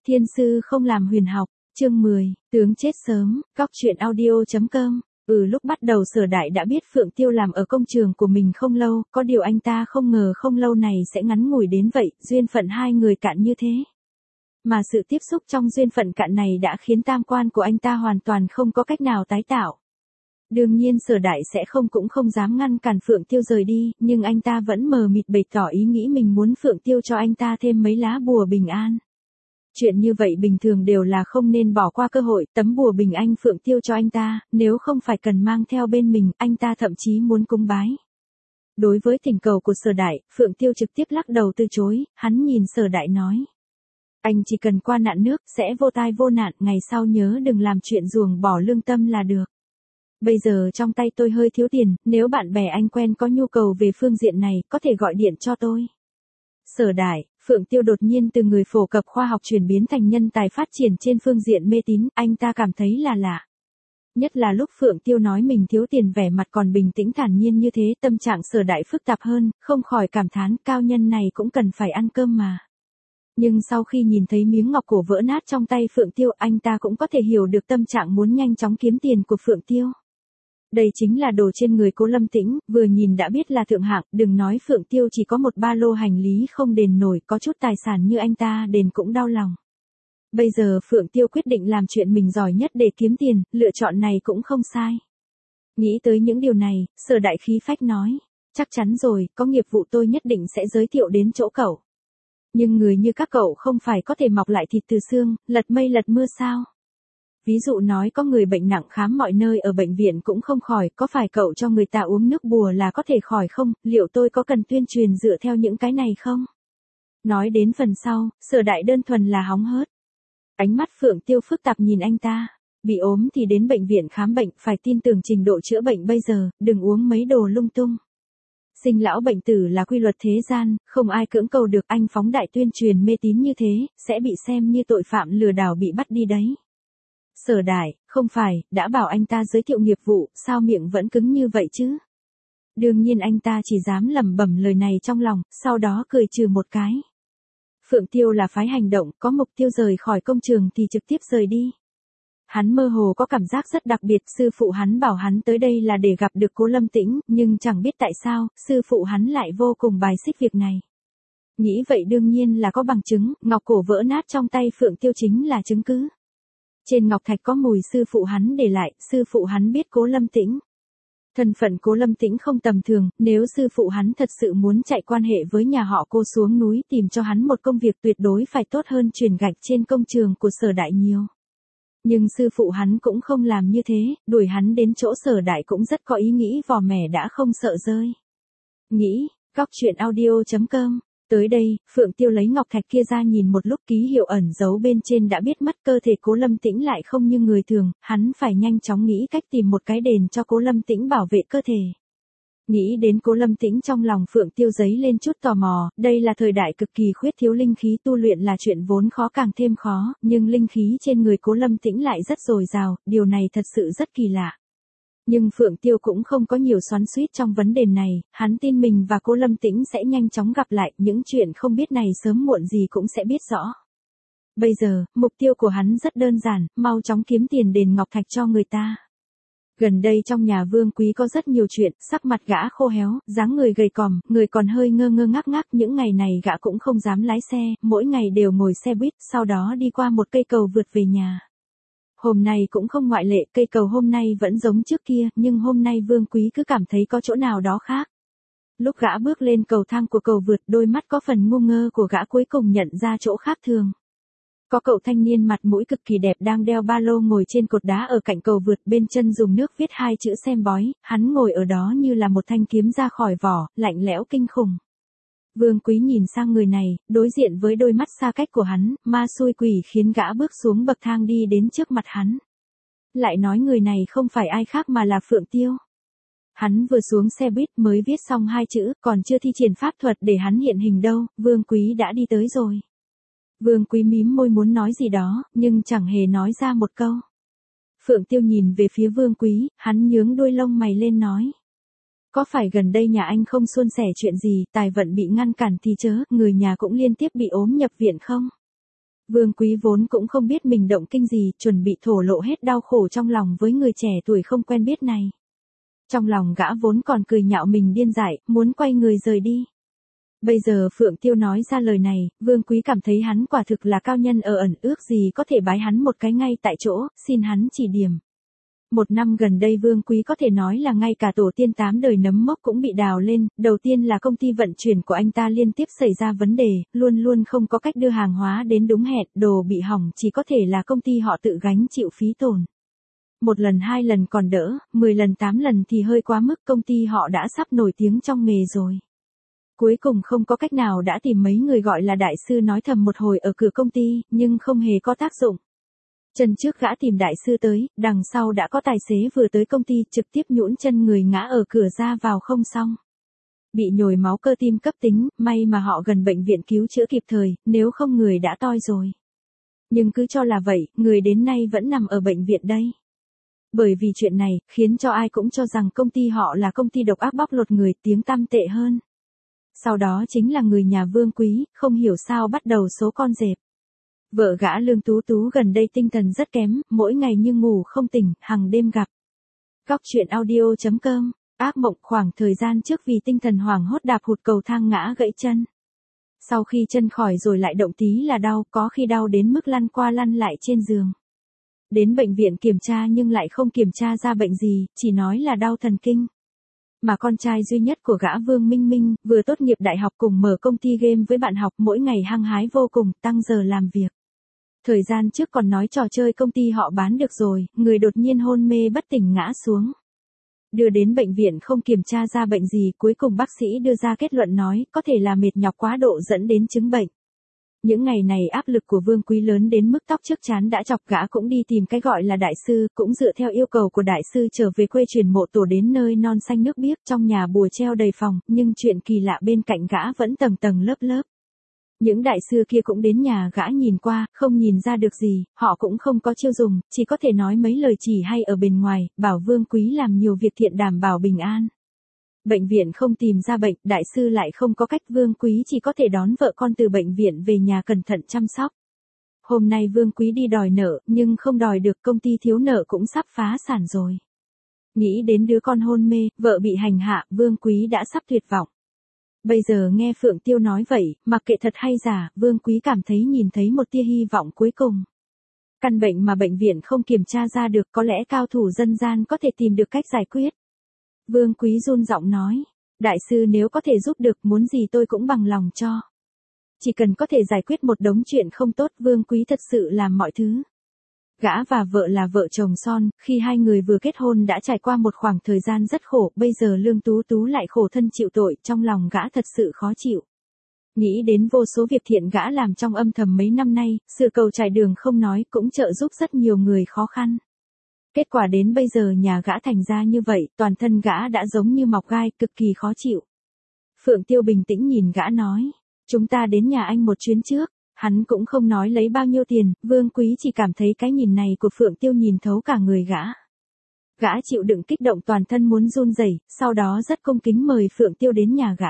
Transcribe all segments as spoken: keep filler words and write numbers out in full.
Thiên sư không làm huyền học, chương mười, tướng chết sớm, góc truyện audio.com. Ừ lúc bắt đầu Sở Đại đã biết Phượng Tiêu làm ở công trường của mình không lâu, có điều anh ta không ngờ không lâu này sẽ ngắn ngủi đến vậy, duyên phận hai người cạn như thế. Mà sự tiếp xúc trong duyên phận cạn này đã khiến tam quan của anh ta hoàn toàn không có cách nào tái tạo. Đương nhiên Sở Đại sẽ không cũng không dám ngăn cản Phượng Tiêu rời đi, nhưng anh ta vẫn mờ mịt bày tỏ ý nghĩ mình muốn Phượng Tiêu cho anh ta thêm mấy lá bùa bình an. Chuyện như vậy bình thường đều là không nên bỏ qua cơ hội, tấm bùa bình anh Phượng Tiêu cho anh ta, nếu không phải cần mang theo bên mình, anh ta thậm chí muốn cúng bái. Đối với thỉnh cầu của Sở Đại, Phượng Tiêu trực tiếp lắc đầu từ chối, hắn nhìn Sở Đại nói. Anh chỉ cần qua nạn nước, sẽ vô tai vô nạn, ngày sau nhớ đừng làm chuyện ruồng bỏ lương tâm là được. Bây giờ trong tay tôi hơi thiếu tiền, nếu bạn bè anh quen có nhu cầu về phương diện này, có thể gọi điện cho tôi. Sở Đại, Phượng Tiêu đột nhiên từ người phổ cập khoa học chuyển biến thành nhân tài phát triển trên phương diện mê tín, anh ta cảm thấy là lạ. Nhất là lúc Phượng Tiêu nói mình thiếu tiền vẻ mặt còn bình tĩnh thản nhiên như thế, tâm trạng Sở Đại phức tạp hơn, không khỏi cảm thán cao nhân này cũng cần phải ăn cơm mà. Nhưng sau khi nhìn thấy miếng ngọc cổ vỡ nát trong tay Phượng Tiêu, anh ta cũng có thể hiểu được tâm trạng muốn nhanh chóng kiếm tiền của Phượng Tiêu. Đây chính là đồ trên người Cố Lâm Tĩnh, vừa nhìn đã biết là thượng hạng, đừng nói Phượng Tiêu chỉ có một ba lô hành lý không đền nổi, có chút tài sản như anh ta đền cũng đau lòng. Bây giờ Phượng Tiêu quyết định làm chuyện mình giỏi nhất để kiếm tiền, lựa chọn này cũng không sai. Nghĩ tới những điều này, Sở Đại khí phách nói, chắc chắn rồi, có nghiệp vụ tôi nhất định sẽ giới thiệu đến chỗ cậu. Nhưng người như các cậu không phải có thể mọc lại thịt từ xương, lật mây lật mưa sao? Ví dụ nói có người bệnh nặng khám mọi nơi ở bệnh viện cũng không khỏi, có phải cậu cho người ta uống nước bùa là có thể khỏi không, liệu tôi có cần tuyên truyền dựa theo những cái này không? Nói đến phần sau, Sở Đại đơn thuần là hóng hớt. Ánh mắt Phượng Tiêu phức tạp nhìn anh ta, bị ốm thì đến bệnh viện khám bệnh, phải tin tưởng trình độ chữa bệnh bây giờ, đừng uống mấy đồ lung tung. Sinh lão bệnh tử là quy luật thế gian, không ai cưỡng cầu được, anh phóng đại tuyên truyền mê tín như thế, sẽ bị xem như tội phạm lừa đảo bị bắt đi đấy. Sở Đại, không phải, đã bảo anh ta giới thiệu nghiệp vụ, sao miệng vẫn cứng như vậy chứ? Đương nhiên anh ta chỉ dám lẩm bẩm lời này trong lòng, sau đó cười trừ một cái. Phượng Tiêu là phái hành động, có mục tiêu rời khỏi công trường thì trực tiếp rời đi. Hắn mơ hồ có cảm giác rất đặc biệt, sư phụ hắn bảo hắn tới đây là để gặp được Cố Lâm Tĩnh, nhưng chẳng biết tại sao, sư phụ hắn lại vô cùng bài xích việc này. Nghĩ vậy đương nhiên là có bằng chứng, ngọc cổ vỡ nát trong tay Phượng Tiêu chính là chứng cứ. Trên ngọc thạch có mùi sư phụ hắn để lại, sư phụ hắn biết Cố Lâm Tĩnh. Thân phận Cố Lâm Tĩnh không tầm thường, nếu sư phụ hắn thật sự muốn chạy quan hệ với nhà họ Cô xuống núi tìm cho hắn một công việc tuyệt đối phải tốt hơn chuyển gạch trên công trường của Sở Đại nhiều. Nhưng sư phụ hắn cũng không làm như thế, đuổi hắn đến chỗ Sở Đại cũng rất có ý nghĩ vò mẻ đã không sợ rơi. Nghĩ, góc truyện audio.com. Tới đây, Phượng Tiêu lấy ngọc thạch kia ra nhìn một lúc, ký hiệu ẩn giấu bên trên đã biết mất, cơ thể Cố Lâm Tĩnh lại không như người thường, hắn phải nhanh chóng nghĩ cách tìm một cái đền cho Cố Lâm Tĩnh bảo vệ cơ thể. Nghĩ đến Cố Lâm Tĩnh trong lòng Phượng Tiêu dấy lên chút tò mò, đây là thời đại cực kỳ khuyết thiếu linh khí, tu luyện là chuyện vốn khó càng thêm khó, nhưng linh khí trên người Cố Lâm Tĩnh lại rất dồi dào, điều này thật sự rất kỳ lạ. Nhưng Phượng Tiêu cũng không có nhiều xoắn xuýt trong vấn đề này, hắn tin mình và Cố Lâm Tĩnh sẽ nhanh chóng gặp lại, những chuyện không biết này sớm muộn gì cũng sẽ biết rõ. Bây giờ, mục tiêu của hắn rất đơn giản, mau chóng kiếm tiền đền ngọc thạch cho người ta. Gần đây trong nhà Vương Quý có rất nhiều chuyện, sắc mặt gã khô héo, dáng người gầy còm, người còn hơi ngơ ngơ ngác ngác, những ngày này gã cũng không dám lái xe, mỗi ngày đều ngồi xe buýt, sau đó đi qua một cây cầu vượt về nhà. Hôm nay cũng không ngoại lệ, cây cầu hôm nay vẫn giống trước kia, nhưng hôm nay Vương Quý cứ cảm thấy có chỗ nào đó khác. Lúc gã bước lên cầu thang của cầu vượt, đôi mắt có phần ngu ngơ của gã cuối cùng nhận ra chỗ khác thường. Có cậu thanh niên mặt mũi cực kỳ đẹp đang đeo ba lô ngồi trên cột đá ở cạnh cầu vượt, bên chân dùng nước viết hai chữ xem bói, hắn ngồi ở đó như là một thanh kiếm ra khỏi vỏ, lạnh lẽo kinh khủng. Vương Quý nhìn sang người này, đối diện với đôi mắt xa cách của hắn, ma xui quỷ khiến gã bước xuống bậc thang đi đến trước mặt hắn. Lại nói người này không phải ai khác mà là Phượng Tiêu. Hắn vừa xuống xe buýt mới viết xong hai chữ, còn chưa thi triển pháp thuật để hắn hiện hình đâu, Vương Quý đã đi tới rồi. Vương Quý mím môi muốn nói gì đó, nhưng chẳng hề nói ra một câu. Phượng Tiêu nhìn về phía Vương Quý, hắn nhướng đuôi lông mày lên nói. Có phải gần đây nhà anh không suôn sẻ chuyện gì, tài vận bị ngăn cản thì chớ, người nhà cũng liên tiếp bị ốm nhập viện không? Vương Quý vốn cũng không biết mình động kinh gì, chuẩn bị thổ lộ hết đau khổ trong lòng với người trẻ tuổi không quen biết này. Trong lòng gã vốn còn cười nhạo mình điên dại, muốn quay người rời đi. Bây giờ Phượng Tiêu nói ra lời này, Vương Quý cảm thấy hắn quả thực là cao nhân ở ẩn, ước gì có thể bái hắn một cái ngay tại chỗ, xin hắn chỉ điểm. Một năm gần đây Vương Quý có thể nói là ngay cả tổ tiên tám đời nấm mốc cũng bị đào lên, đầu tiên là công ty vận chuyển của anh ta liên tiếp xảy ra vấn đề, luôn luôn không có cách đưa hàng hóa đến đúng hẹn, đồ bị hỏng chỉ có thể là công ty họ tự gánh chịu phí tổn. Một lần hai lần còn đỡ, mười lần tám lần thì hơi quá mức, công ty họ đã sắp nổi tiếng trong nghề rồi. Cuối cùng không có cách nào đã tìm mấy người gọi là đại sư nói thầm một hồi ở cửa công ty, nhưng không hề có tác dụng. Chân trước gã tìm đại sư tới, đằng sau đã có tài xế vừa tới công ty trực tiếp nhũn chân người ngã ở cửa ra vào không xong. Bị nhồi máu cơ tim cấp tính, may mà họ gần bệnh viện cứu chữa kịp thời, nếu không người đã toi rồi. Nhưng cứ cho là vậy, người đến nay vẫn nằm ở bệnh viện đây. Bởi vì chuyện này, khiến cho ai cũng cho rằng công ty họ là công ty độc ác bóc lột người, tiếng tăm tệ hơn. Sau đó chính là người nhà Vương Quý, không hiểu sao bắt đầu số con dẹp. Vợ gã Lương Tú Tú gần đây tinh thần rất kém, mỗi ngày như ngủ không tỉnh, hằng đêm gặp. Góc chuyện audio chấm com, ác mộng khoảng thời gian trước vì tinh thần hoảng hốt đạp hụt cầu thang ngã gãy chân. Sau khi chân khỏi rồi lại động tí là đau, có khi đau đến mức lăn qua lăn lại trên giường. Đến bệnh viện kiểm tra nhưng lại không kiểm tra ra bệnh gì, chỉ nói là đau thần kinh. Mà con trai duy nhất của gã Vương Minh Minh, vừa tốt nghiệp đại học cùng mở công ty game với bạn học, mỗi ngày hăng hái vô cùng, tăng giờ làm việc. Thời gian trước còn nói trò chơi công ty họ bán được rồi, người đột nhiên hôn mê bất tỉnh ngã xuống. Đưa đến bệnh viện không kiểm tra ra bệnh gì, cuối cùng bác sĩ đưa ra kết luận nói, có thể là mệt nhọc quá độ dẫn đến chứng bệnh. Những ngày này áp lực của Vương Quý lớn đến mức tóc trước trán đã chọc, gã cũng đi tìm cái gọi là đại sư, cũng dựa theo yêu cầu của đại sư trở về quê chuyển mộ tổ đến nơi non xanh nước biếc, trong nhà bùa treo đầy phòng, nhưng chuyện kỳ lạ bên cạnh gã vẫn tầng tầng lớp lớp. Những đại sư kia cũng đến nhà gã nhìn qua, không nhìn ra được gì, họ cũng không có chiêu dùng, chỉ có thể nói mấy lời chỉ hay ở bên ngoài, bảo Vương Quý làm nhiều việc thiện đảm bảo bình an. Bệnh viện không tìm ra bệnh, đại sư lại không có cách, Vương Quý chỉ có thể đón vợ con từ bệnh viện về nhà cẩn thận chăm sóc. Hôm nay Vương Quý đi đòi nợ, nhưng không đòi được, công ty thiếu nợ cũng sắp phá sản rồi. Nghĩ đến đứa con hôn mê, vợ bị hành hạ, Vương Quý đã sắp tuyệt vọng. Bây giờ nghe Phượng Tiêu nói vậy, mặc kệ thật hay giả, Vương Quý cảm thấy nhìn thấy một tia hy vọng cuối cùng. Căn bệnh mà bệnh viện không kiểm tra ra được, có lẽ cao thủ dân gian có thể tìm được cách giải quyết. Vương Quý run giọng nói, đại sư nếu có thể giúp được, muốn gì tôi cũng bằng lòng cho. Chỉ cần có thể giải quyết một đống chuyện không tốt, Vương Quý thật sự làm mọi thứ. Gã và vợ là vợ chồng son, khi hai người vừa kết hôn đã trải qua một khoảng thời gian rất khổ, bây giờ Lương Tú Tú lại khổ thân chịu tội, trong lòng gã thật sự khó chịu. Nghĩ đến vô số việc thiện gã làm trong âm thầm mấy năm nay, sự cầu trải đường không nói, cũng trợ giúp rất nhiều người khó khăn. Kết quả đến bây giờ nhà gã thành ra như vậy, toàn thân gã đã giống như mọc gai, cực kỳ khó chịu. Phượng Tiêu bình tĩnh nhìn gã nói, chúng ta đến nhà anh một chuyến trước. Hắn cũng không nói lấy bao nhiêu tiền, Vương Quý chỉ cảm thấy cái nhìn này của Phượng Tiêu nhìn thấu cả người gã. Gã chịu đựng kích động toàn thân muốn run rẩy, sau đó rất cung kính mời Phượng Tiêu đến nhà gã.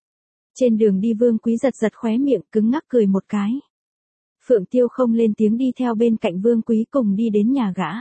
Trên đường đi Vương Quý giật giật khóe miệng, cứng ngắc cười một cái. Phượng Tiêu không lên tiếng đi theo bên cạnh Vương Quý cùng đi đến nhà gã.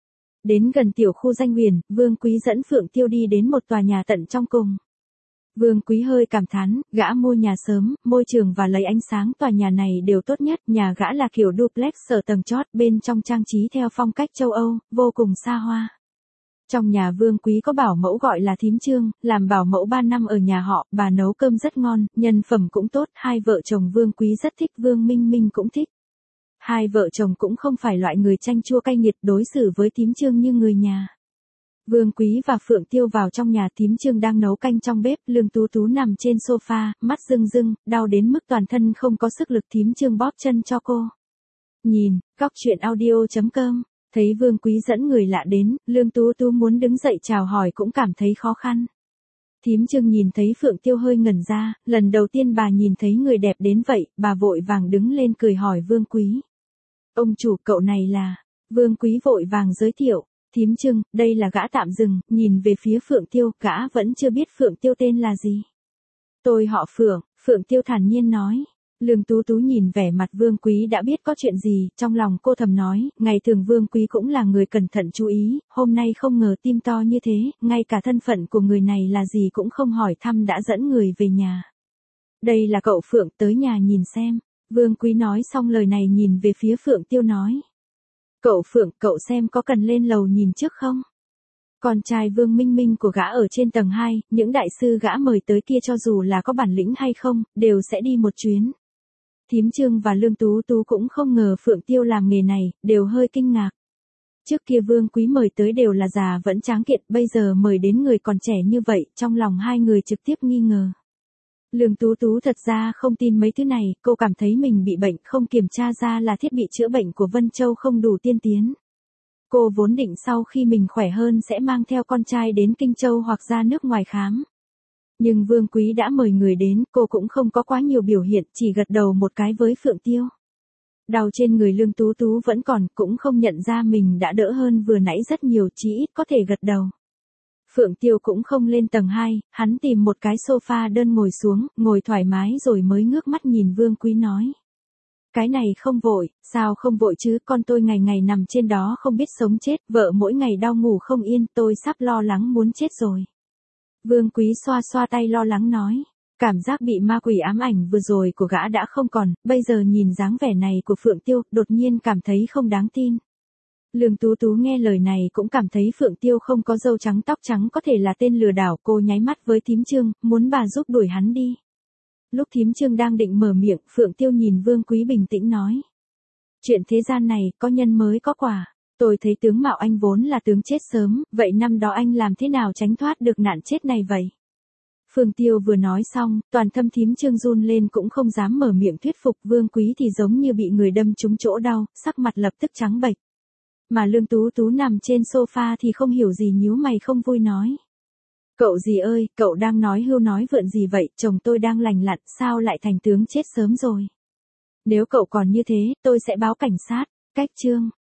Đến gần tiểu khu Danh Huyền, Vương Quý dẫn Phượng Tiêu đi đến một tòa nhà tận trong cùng. Vương Quý hơi cảm thán, gã mua nhà sớm, môi trường và lấy ánh sáng tòa nhà này đều tốt nhất, nhà gã là kiểu duplex ở tầng chót, bên trong trang trí theo phong cách châu Âu, vô cùng xa hoa. Trong nhà Vương Quý có bảo mẫu gọi là thím Trương, làm bảo mẫu ba năm ở nhà họ, bà nấu cơm rất ngon, nhân phẩm cũng tốt, hai vợ chồng Vương Quý rất thích, Vương Minh Minh cũng thích. Hai vợ chồng cũng không phải loại người chanh chua cay nghiệt, đối xử với thím Trương như người nhà. Vương Quý và Phượng Tiêu vào trong nhà, thím Trương đang nấu canh trong bếp, Lương Tú Tú nằm trên sofa, mắt rưng rưng, đau đến mức toàn thân không có sức lực, thím Trương bóp chân cho cô. Nhìn, góc chuyện audio chấm com, thấy Vương Quý dẫn người lạ đến, Lương Tú Tú muốn đứng dậy chào hỏi cũng cảm thấy khó khăn. Thím Trương nhìn thấy Phượng Tiêu hơi ngẩn ra, lần đầu tiên bà nhìn thấy người đẹp đến vậy, bà vội vàng đứng lên cười hỏi Vương Quý. Ông chủ, cậu này là... Vương Quý vội vàng giới thiệu. Thím Trương, đây là gã tạm dừng, nhìn về phía Phượng Tiêu, gã vẫn chưa biết Phượng Tiêu tên là gì. Tôi họ Phượng, Phượng Tiêu thản nhiên nói. Lương Tú Tú nhìn vẻ mặt Vương Quý đã biết có chuyện gì, trong lòng cô thầm nói, ngày thường Vương Quý cũng là người cẩn thận chú ý, hôm nay không ngờ tim to như thế, ngay cả thân phận của người này là gì cũng không hỏi thăm đã dẫn người về nhà. Đây là cậu Phượng, tới nhà nhìn xem. Vương Quý nói xong lời này nhìn về phía Phượng Tiêu nói. Cậu Phượng, cậu xem có cần lên lầu nhìn trước không? Con trai Vương Minh Minh của gã ở trên tầng hai, những đại sư gã mời tới kia cho dù là có bản lĩnh hay không, đều sẽ đi một chuyến. Thím Trương và Lương Tú Tú cũng không ngờ Phượng Tiêu làm nghề này, đều hơi kinh ngạc. Trước kia Vương Quý mời tới đều là già vẫn tráng kiện, bây giờ mời đến người còn trẻ như vậy, trong lòng hai người trực tiếp nghi ngờ. Lương Tú Tú thật ra không tin mấy thứ này, cô cảm thấy mình bị bệnh không kiểm tra ra là thiết bị chữa bệnh của Vân Châu không đủ tiên tiến. Cô vốn định sau khi mình khỏe hơn sẽ mang theo con trai đến Kinh Châu hoặc ra nước ngoài khám. Nhưng Vương Quý đã mời người đến, cô cũng không có quá nhiều biểu hiện, chỉ gật đầu một cái với Phượng Tiêu. Đau trên người Lương Tú Tú vẫn còn, cũng không nhận ra mình đã đỡ hơn vừa nãy rất nhiều, chỉ ít có thể gật đầu. Phượng Tiêu cũng không lên tầng hai, hắn tìm một cái sofa đơn ngồi xuống, ngồi thoải mái rồi mới ngước mắt nhìn Vương Quý nói. Cái này không vội, sao không vội chứ, con tôi ngày ngày nằm trên đó không biết sống chết, vợ mỗi ngày đau ngủ không yên, tôi sắp lo lắng muốn chết rồi. Vương Quý xoa xoa tay lo lắng nói, cảm giác bị ma quỷ ám ảnh vừa rồi của gã đã không còn, bây giờ nhìn dáng vẻ này của Phượng Tiêu, đột nhiên cảm thấy không đáng tin. Lương Tú Tú nghe lời này cũng cảm thấy Phượng Tiêu không có râu trắng tóc trắng có thể là tên lừa đảo, cô nháy mắt với thím Trương, muốn bà giúp đuổi hắn đi. Lúc thím Trương đang định mở miệng, Phượng Tiêu nhìn Vương Quý bình tĩnh nói. Chuyện thế gian này, có nhân mới có quả. Tôi thấy tướng mạo anh vốn là tướng chết sớm, vậy năm đó anh làm thế nào tránh thoát được nạn chết này vậy? Phượng Tiêu vừa nói xong, toàn thân thím Trương run lên cũng không dám mở miệng thuyết phục. Vương Quý thì giống như bị người đâm trúng chỗ đau, sắc mặt lập tức trắng bệch. Mà Lương Tú Tú nằm trên sofa thì không hiểu gì, nhíu mày không vui nói. Cậu gì ơi, cậu đang nói hưu nói vượn gì vậy, chồng tôi đang lành lặn, sao lại thành tướng chết sớm rồi? Nếu cậu còn như thế, tôi sẽ báo cảnh sát. Cách chương